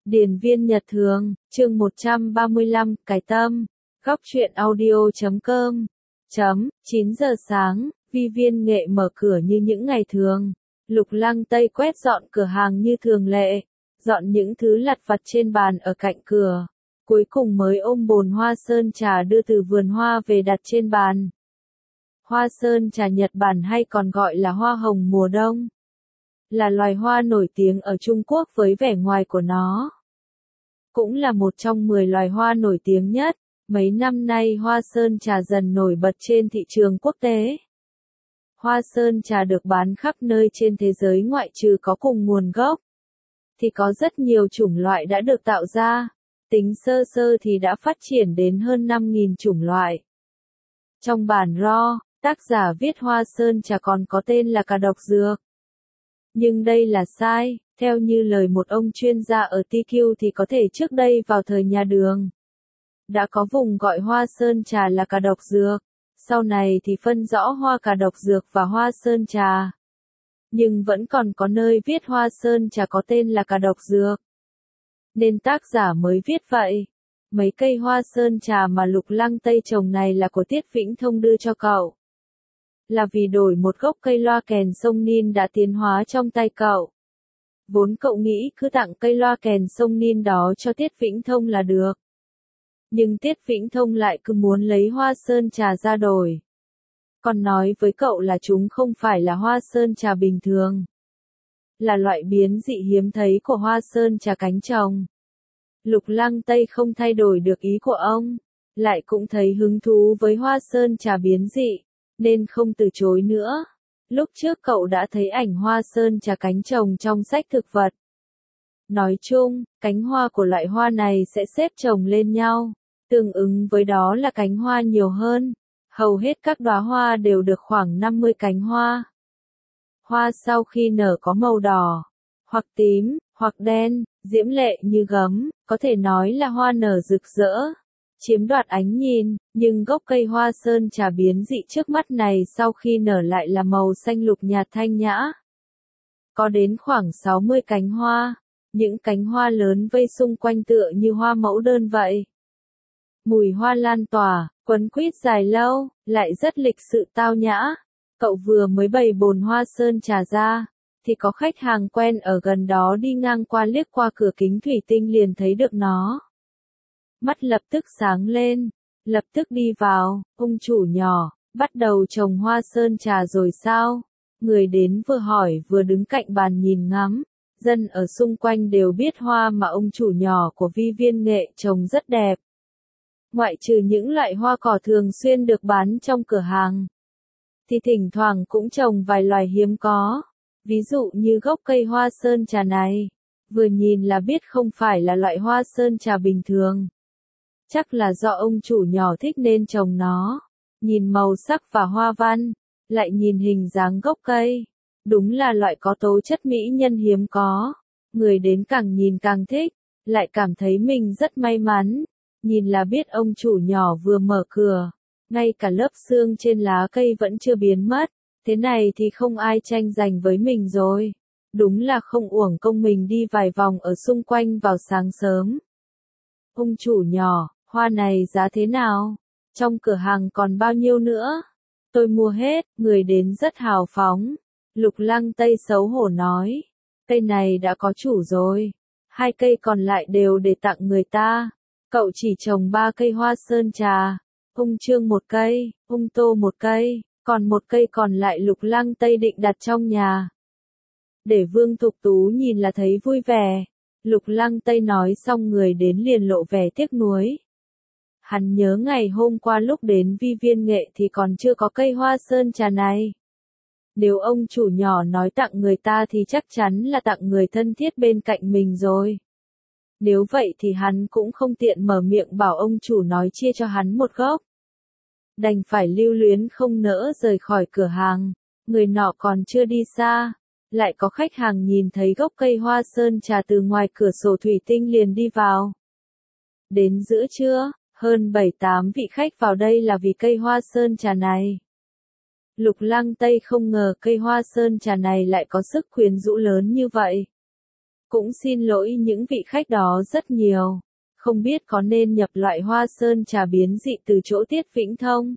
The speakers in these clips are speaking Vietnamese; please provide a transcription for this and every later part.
Điền viên Nhật Thường, chương 135, Cái Tâm, Góc truyện audio.com. 9 giờ sáng, Vi Viên Nghệ mở cửa như những ngày thường. Lục Lăng Tây quét dọn cửa hàng như thường lệ, dọn những thứ lặt vặt trên bàn ở cạnh cửa. Cuối cùng mới ôm bồn hoa sơn trà đưa từ vườn hoa về đặt trên bàn. Hoa sơn trà Nhật Bản hay còn gọi là hoa hồng mùa đông, là loài hoa nổi tiếng ở Trung Quốc với vẻ ngoài của nó. Cũng là một trong 10 loài hoa nổi tiếng nhất. Mấy năm nay hoa sơn trà dần nổi bật trên thị trường quốc tế. Hoa sơn trà được bán khắp nơi trên thế giới, ngoại trừ có cùng nguồn gốc, thì có rất nhiều chủng loại đã được tạo ra. Tính sơ sơ thì đã phát triển đến hơn 5.000 chủng loại. Trong bản RAW, tác giả viết hoa sơn trà còn có tên là cà độc dược. Nhưng đây là sai, theo như lời một ông chuyên gia ở TQ thì có thể trước đây vào thời nhà Đường, đã có vùng gọi hoa sơn trà là cà độc dược, sau này thì phân rõ hoa cà độc dược và hoa sơn trà. Nhưng vẫn còn có nơi viết hoa sơn trà có tên là cà độc dược, nên tác giả mới viết vậy. Mấy cây hoa sơn trà mà Lục Lăng Tây trồng này là của Tiết Vĩnh Thông đưa cho cậu, là vì đổi một gốc cây loa kèn sông Nin đã tiến hóa trong tay cậu. Vốn cậu nghĩ cứ tặng cây loa kèn sông Nin đó cho Tiết Vĩnh Thông là được. Nhưng Tiết Vĩnh Thông lại cứ muốn lấy hoa sơn trà ra đổi. Còn nói với cậu là chúng không phải là hoa sơn trà bình thường, là loại biến dị hiếm thấy của hoa sơn trà cánh trồng. Lục Lăng Tây không thay đổi được ý của ông, lại cũng thấy hứng thú với hoa sơn trà biến dị, nên không từ chối nữa. Lúc trước cậu đã thấy ảnh hoa sơn trà cánh trồng trong sách thực vật. Nói chung, cánh hoa của loại hoa này sẽ xếp chồng lên nhau, tương ứng với đó là cánh hoa nhiều hơn. Hầu hết các đóa hoa đều được khoảng 50 cánh hoa. Hoa sau khi nở có màu đỏ, hoặc tím, hoặc đen, diễm lệ như gấm, có thể nói là hoa nở rực rỡ, chiếm đoạt ánh nhìn. Nhưng gốc cây hoa sơn trà biến dị trước mắt này sau khi nở lại là màu xanh lục nhạt thanh nhã. Có đến khoảng 60 cánh hoa, những cánh hoa lớn vây xung quanh tựa như hoa mẫu đơn vậy. Mùi hoa lan tỏa, quấn quýt dài lâu, lại rất lịch sự tao nhã. Cậu vừa mới bày bồn hoa sơn trà ra, thì có khách hàng quen ở gần đó đi ngang qua liếc qua cửa kính thủy tinh liền thấy được nó. Mắt lập tức sáng lên, lập tức đi vào. Ông chủ nhỏ, bắt đầu trồng hoa sơn trà rồi sao? Người đến vừa hỏi vừa đứng cạnh bàn nhìn ngắm. Dân ở xung quanh đều biết hoa mà ông chủ nhỏ của Vi Viên Nghệ trồng rất đẹp. Ngoại trừ những loại hoa cỏ thường xuyên được bán trong cửa hàng, thì thỉnh thoảng cũng trồng vài loài hiếm có. Ví dụ như gốc cây hoa sơn trà này, vừa nhìn là biết không phải là loại hoa sơn trà bình thường. Chắc là do ông chủ nhỏ thích nên trồng nó. Nhìn màu sắc và hoa văn, lại nhìn hình dáng gốc cây, đúng là loại có tố chất mỹ nhân hiếm có. Người đến càng nhìn càng thích, lại cảm thấy mình rất may mắn. Nhìn là biết ông chủ nhỏ vừa mở cửa, ngay cả lớp xương trên lá cây vẫn chưa biến mất. Thế này thì không ai tranh giành với mình rồi. Đúng là không uổng công mình đi vài vòng ở xung quanh vào sáng sớm. Ông chủ nhỏ, hoa này giá thế nào? Trong cửa hàng còn bao nhiêu nữa? Tôi mua hết. Người đến rất hào phóng. Lục Lăng Tây xấu hổ nói. Cây này đã có chủ rồi. 2 cây còn lại đều để tặng người ta. Cậu chỉ trồng 3 cây hoa sơn trà. Ông Trương 1 cây, ông Tô 1 cây, còn 1 cây còn lại Lục Lăng Tây định đặt trong nhà. Để Vương Thục Tú nhìn là thấy vui vẻ. Lục Lăng Tây nói xong người đến liền lộ vẻ tiếc nuối. Hắn nhớ ngày hôm qua lúc đến Vi Viên Nghệ thì còn chưa có cây hoa sơn trà này. Nếu ông chủ nhỏ nói tặng người ta thì chắc chắn là tặng người thân thiết bên cạnh mình rồi. Nếu vậy thì hắn cũng không tiện mở miệng bảo ông chủ nói chia cho hắn một gốc. Đành phải lưu luyến không nỡ rời khỏi cửa hàng. Người nọ còn chưa đi xa, lại có khách hàng nhìn thấy gốc cây hoa sơn trà từ ngoài cửa sổ thủy tinh liền đi vào. Đến giữa trưa, hơn 7-8 vị khách vào đây là vì cây hoa sơn trà này. Lục Lăng Tây không ngờ cây hoa sơn trà này lại có sức quyến rũ lớn như vậy. Cũng xin lỗi những vị khách đó rất nhiều. Không biết có nên nhập loại hoa sơn trà biến dị từ chỗ Tiết Vĩnh Thông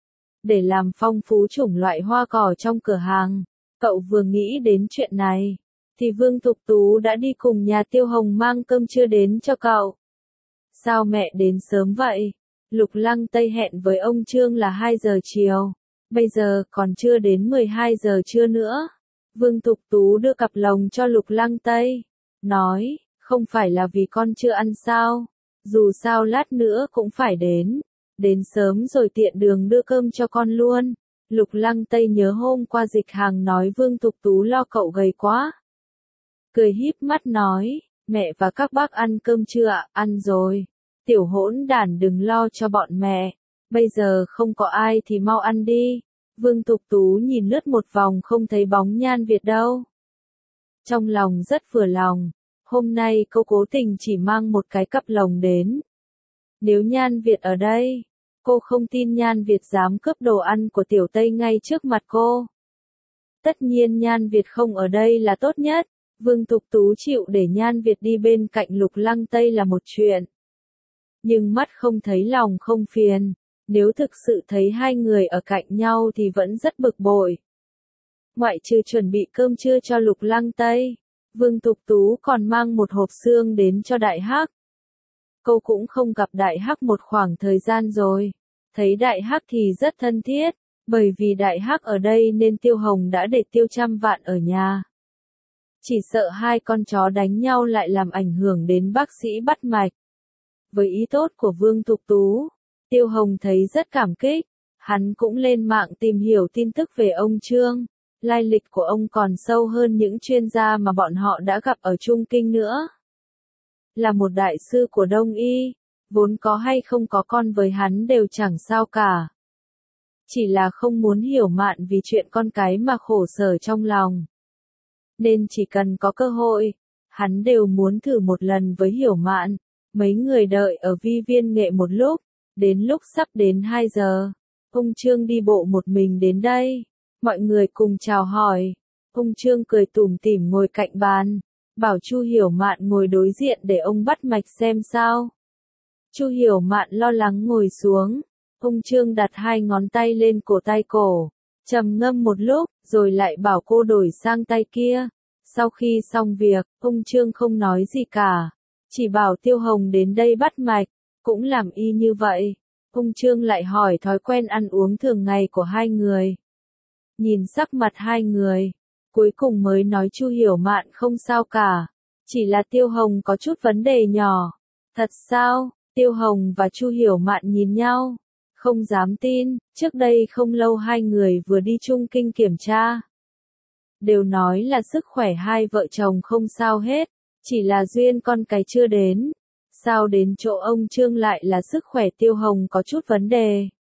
để làm phong phú chủng loại hoa cỏ trong cửa hàng. Cậu vừa nghĩ đến chuyện này, thì Vương Thục Tú đã đi cùng nhà Tiêu Hồng mang cơm trưa đến cho cậu. Sao mẹ đến sớm vậy? Lục Lăng Tây hẹn với ông Trương là 2 giờ chiều. Bây giờ còn chưa đến 12 giờ trưa nữa. Vương Thục Tú đưa cặp lồng cho Lục Lăng Tây. Nói, không phải là vì con chưa ăn sao? Dù sao lát nữa cũng phải đến. Đến sớm rồi tiện đường đưa cơm cho con luôn. Lục Lăng Tây nhớ hôm qua Dịch Hàng nói Vương Thục Tú lo cậu gầy quá. Cười híp mắt nói, mẹ và các bác ăn cơm chưa ạ? Ăn rồi. Tiểu hỗn đản đừng lo cho bọn mẹ. Bây giờ không có ai thì mau ăn đi. Vương Thục Tú nhìn lướt một vòng không thấy bóng Nhan Việt đâu. Trong lòng rất vừa lòng. Hôm nay cô cố tình chỉ mang một cái cặp lồng đến. Nếu Nhan Việt ở đây, cô không tin Nhan Việt dám cướp đồ ăn của Tiểu Tây ngay trước mặt cô. Tất nhiên Nhan Việt không ở đây là tốt nhất. Vương Thục Tú chịu để Nhan Việt đi bên cạnh Lục Lăng Tây là một chuyện. Nhưng mắt không thấy lòng không phiền. Nếu thực sự thấy hai người ở cạnh nhau thì vẫn rất bực bội. Ngoại trừ chuẩn bị cơm trưa cho Lục Lăng Tây, Vương Thục Tú còn mang một hộp xương đến cho Đại Hắc. Cô cũng không gặp Đại Hắc một khoảng thời gian rồi. Thấy Đại Hắc thì rất thân thiết, bởi vì Đại Hắc ở đây nên Tiêu Hồng đã để Tiêu Trăm Vạn ở nhà. Chỉ sợ hai con chó đánh nhau lại làm ảnh hưởng đến bác sĩ bắt mạch. Với ý tốt của Vương Thục Tú, Tiêu Hồng thấy rất cảm kích. Hắn cũng lên mạng tìm hiểu tin tức về ông Trương. Lai lịch của ông còn sâu hơn những chuyên gia mà bọn họ đã gặp ở Trung Kinh nữa. Là một đại sư của Đông Y, vốn có hay không có con với hắn đều chẳng sao cả. Chỉ là không muốn Hiểu Mạn vì chuyện con cái mà khổ sở trong lòng. Nên chỉ cần có cơ hội, hắn đều muốn thử một lần với Hiểu Mạn. Mấy người đợi ở Vi Viên Nghệ một lúc, đến lúc sắp đến 2 giờ, ông Trương đi bộ một mình đến đây. Mọi người cùng chào hỏi. Ông Trương cười tủm tỉm ngồi cạnh bàn, bảo Chu Hiểu Mạn ngồi đối diện để ông bắt mạch xem sao. Chu Hiểu Mạn lo lắng ngồi xuống. Ông Trương đặt 2 ngón tay lên cổ tay cổ, trầm ngâm một lúc, rồi lại bảo cô đổi sang tay kia. Sau khi xong việc, ông Trương không nói gì cả, chỉ bảo Tiêu Hồng đến đây bắt mạch, cũng làm y như vậy. Ông Trương lại hỏi thói quen ăn uống thường ngày của hai người. Nhìn sắc mặt hai người, cuối cùng mới nói Chu Hiểu Mạn không sao cả, chỉ là Tiêu Hồng có chút vấn đề nhỏ. Thật sao? Tiêu Hồng và Chu Hiểu Mạn nhìn nhau, không dám tin. Trước đây không lâu hai người vừa đi Trung Kinh kiểm tra, đều nói là sức khỏe hai vợ chồng không sao hết, chỉ là duyên con cái chưa đến. Sao đến chỗ ông Trương lại là sức khỏe Tiêu Hồng có chút vấn đề?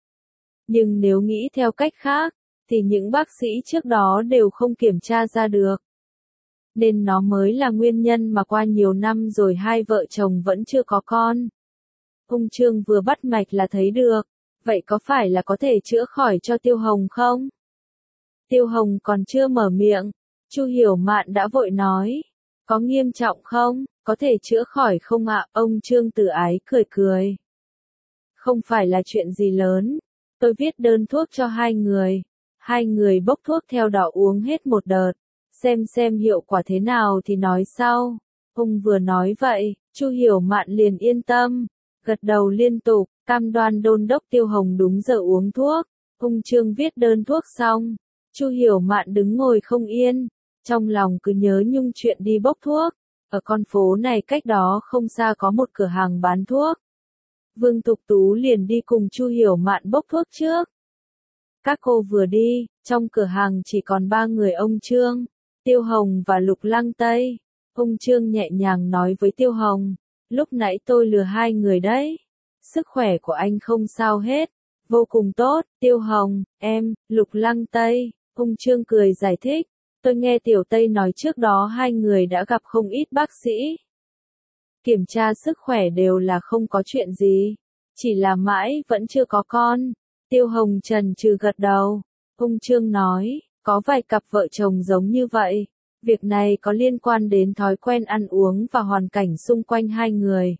Nhưng nếu nghĩ theo cách khác, thì những bác sĩ trước đó đều không kiểm tra ra được. Nên nó mới là nguyên nhân mà qua nhiều năm rồi hai vợ chồng vẫn chưa có con. Ông Trương vừa bắt mạch là thấy được, vậy có phải là có thể chữa khỏi cho Tiêu Hồng không? Tiêu Hồng còn chưa mở miệng, Chu Hiểu Mạn đã vội nói, có nghiêm trọng không, có thể chữa khỏi không ạ? Ông Trương Tử Ái cười cười. Không phải là chuyện gì lớn, tôi viết đơn thuốc cho hai người. Hai người bốc thuốc theo đó uống hết một đợt, xem hiệu quả thế nào thì nói sau. Ông vừa nói vậy, Chu Hiểu Mạn liền yên tâm, gật đầu liên tục, cam đoan đôn đốc Tiêu Hồng đúng giờ uống thuốc. Ông Trương viết đơn thuốc xong, Chu Hiểu Mạn đứng ngồi không yên, trong lòng cứ nhớ nhung chuyện đi bốc thuốc. Ở con phố này cách đó không xa có một cửa hàng bán thuốc. Vương Thục Tú liền đi cùng Chu Hiểu Mạn bốc thuốc trước. Các cô vừa đi, trong cửa hàng chỉ còn 3 người ông Trương, Tiêu Hồng và Lục Lăng Tây. Ông Trương nhẹ nhàng nói với Tiêu Hồng, lúc nãy tôi lừa hai người đấy. Sức khỏe của anh không sao hết, vô cùng tốt. Tiêu Hồng, em, Lục Lăng Tây. Ông Trương cười giải thích, tôi nghe Tiểu Tây nói trước đó hai người đã gặp không ít bác sĩ. Kiểm tra sức khỏe đều là không có chuyện gì, chỉ là mãi vẫn chưa có con. Tiêu Hồng chần chừ gật đầu. Ông Trương nói, có vài cặp vợ chồng giống như vậy, Việc này có liên quan đến thói quen ăn uống và hoàn cảnh xung quanh hai người.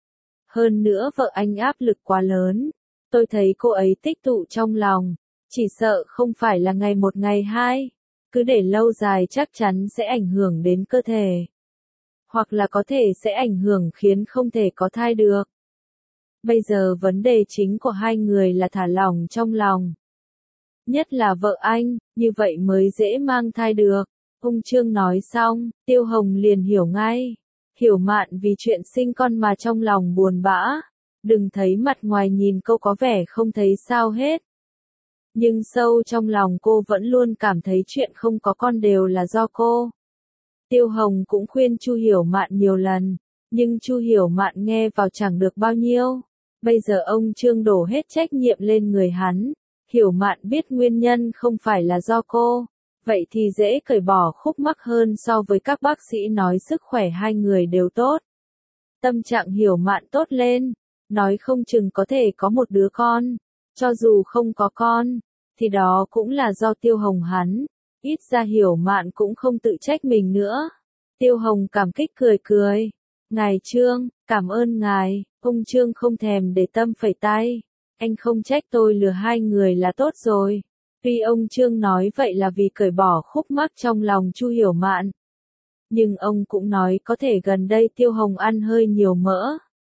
Hơn nữa vợ anh áp lực quá lớn. Tôi thấy cô ấy tích tụ trong lòng. Chỉ sợ không phải là ngày một ngày hai. Cứ để lâu dài chắc chắn sẽ ảnh hưởng đến cơ thể. Hoặc là có thể sẽ ảnh hưởng khiến không thể có thai được. Bây giờ vấn đề chính của hai người là thả lỏng trong lòng. Nhất là vợ anh, như vậy mới dễ mang thai được. Ông Trương nói xong, Tiêu Hồng liền hiểu ngay. Hiểu Mạn vì chuyện sinh con mà trong lòng buồn bã. Đừng thấy mặt ngoài nhìn cô có vẻ không thấy sao hết. Nhưng sâu trong lòng cô vẫn luôn cảm thấy chuyện không có con đều là do cô. Tiêu Hồng cũng khuyên Chu Hiểu Mạn nhiều lần, nhưng Chu Hiểu Mạn nghe vào chẳng được bao nhiêu. Bây giờ ông Trương đổ hết trách nhiệm lên người hắn. Hiểu Mạn biết nguyên nhân không phải là do cô, vậy thì dễ cởi bỏ khúc mắc hơn so với các bác sĩ nói sức khỏe hai người đều tốt. Tâm trạng Hiểu Mạn tốt lên, nói không chừng có thể có một đứa con, cho dù không có con, thì đó cũng là do Tiêu Hồng hắn, ít ra Hiểu Mạn cũng không tự trách mình nữa. Tiêu Hồng cảm kích cười cười, ngài Trương, cảm ơn ngài, ông Trương không thèm để tâm phẩy tay. Anh không trách tôi lừa hai người là tốt rồi. Tuy ông Trương nói vậy là vì cởi bỏ khúc mắc trong lòng Chu Hiểu Mạn. Nhưng ông cũng nói có thể gần đây Tiêu Hồng ăn hơi nhiều mỡ.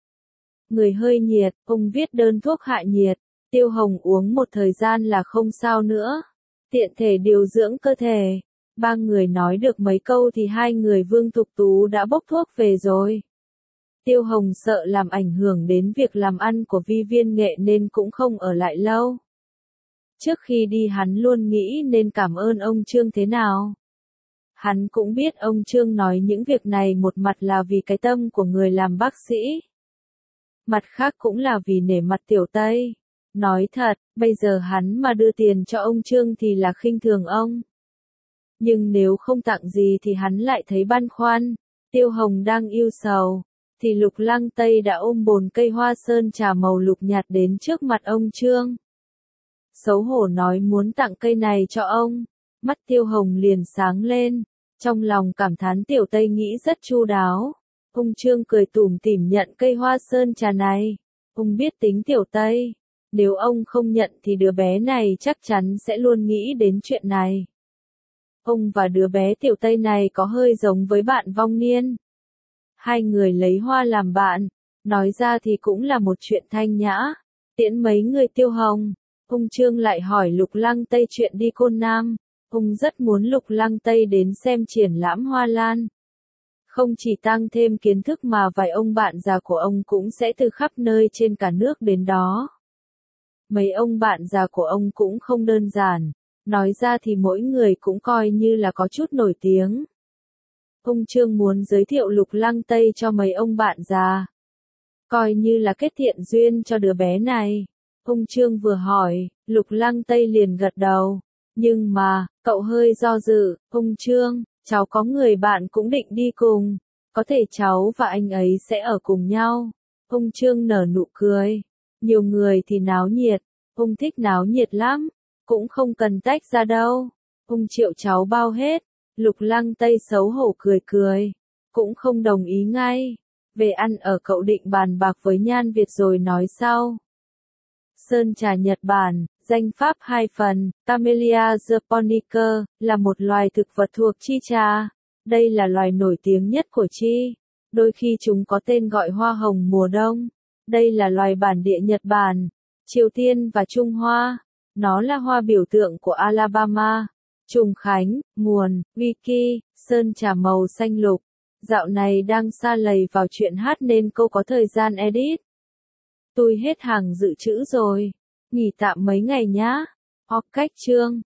Người hơi nhiệt, ông viết đơn thuốc hạ nhiệt. Tiêu Hồng uống một thời gian là không sao nữa. Tiện thể điều dưỡng cơ thể. Ba người nói được mấy câu thì hai người Vương Thục Tú đã bốc thuốc về rồi. Tiêu Hồng sợ làm ảnh hưởng đến việc làm ăn của Vi Viên Nghệ nên cũng không ở lại lâu. Trước khi đi hắn luôn nghĩ nên cảm ơn ông Trương thế nào. Hắn cũng biết ông Trương nói những việc này một mặt là vì cái tâm của người làm bác sĩ. Mặt khác cũng là vì nể mặt Tiểu Tây. Nói thật, bây giờ hắn mà đưa tiền cho ông Trương thì là khinh thường ông. Nhưng nếu không tặng gì thì hắn lại thấy băn khoăn. Tiêu Hồng đang yêu sầu. Thì Lục Lăng Tây đã ôm bồn cây hoa sơn trà màu lục nhạt đến trước mặt ông Trương. Xấu hổ nói muốn tặng cây này cho ông. Mắt Tiêu Hồng liền sáng lên. Trong lòng cảm thán Tiểu Tây nghĩ rất chu đáo. Ông Trương cười tủm tỉm nhận cây hoa sơn trà này. Ông biết tính Tiểu Tây. Nếu ông không nhận thì đứa bé này chắc chắn sẽ luôn nghĩ đến chuyện này. Ông và đứa bé Tiểu Tây này có hơi giống với bạn vong niên. Hai người lấy hoa làm bạn, nói ra thì cũng là một chuyện thanh nhã. Tiễn mấy người Tiêu Hồng, ông Trương lại hỏi Lục Lăng Tây chuyện đi Côn Nam. Ông rất muốn Lục Lăng Tây đến xem triển lãm hoa lan. Không chỉ tăng thêm kiến thức mà vài ông bạn già của ông cũng sẽ từ khắp nơi trên cả nước đến đó. Mấy ông bạn già của ông cũng không đơn giản, nói ra thì mỗi người cũng coi như là có chút nổi tiếng. Ông Trương muốn giới thiệu Lục Lăng Tây cho mấy ông bạn già. Coi như là kết thiện duyên cho đứa bé này. Ông Trương vừa hỏi, Lục Lăng Tây liền gật đầu. Nhưng mà, cậu hơi do dự, ông Trương, cháu có người bạn cũng định đi cùng. Có thể cháu và anh ấy sẽ ở cùng nhau. Ông Trương nở nụ cười. Nhiều người thì náo nhiệt. Ông thích náo nhiệt lắm. Cũng không cần tách ra đâu. Ông Triệu cháu bao hết. Lục Lăng Tây xấu hổ cười cười. Cũng không đồng ý ngay. Về ăn ở cậu định bàn bạc với Nhan Việt rồi nói sau. Sơn trà Nhật Bản, danh pháp 2 phần, Camellia japonica, là một loài thực vật thuộc chi trà. Đây là loài nổi tiếng nhất của chi. Đôi khi chúng có tên gọi hoa hồng mùa đông. Đây là loài bản địa Nhật Bản, Triều Tiên và Trung Hoa. Nó là hoa biểu tượng của Alabama. Trùng Khánh, nguồn, Wiki, sơn trà màu xanh lục. Dạo này đang sa lầy vào chuyện hát nên cô có thời gian edit. Tôi hết hàng dự trữ rồi. Nghỉ tạm mấy ngày nhá. Hoặc cách chương.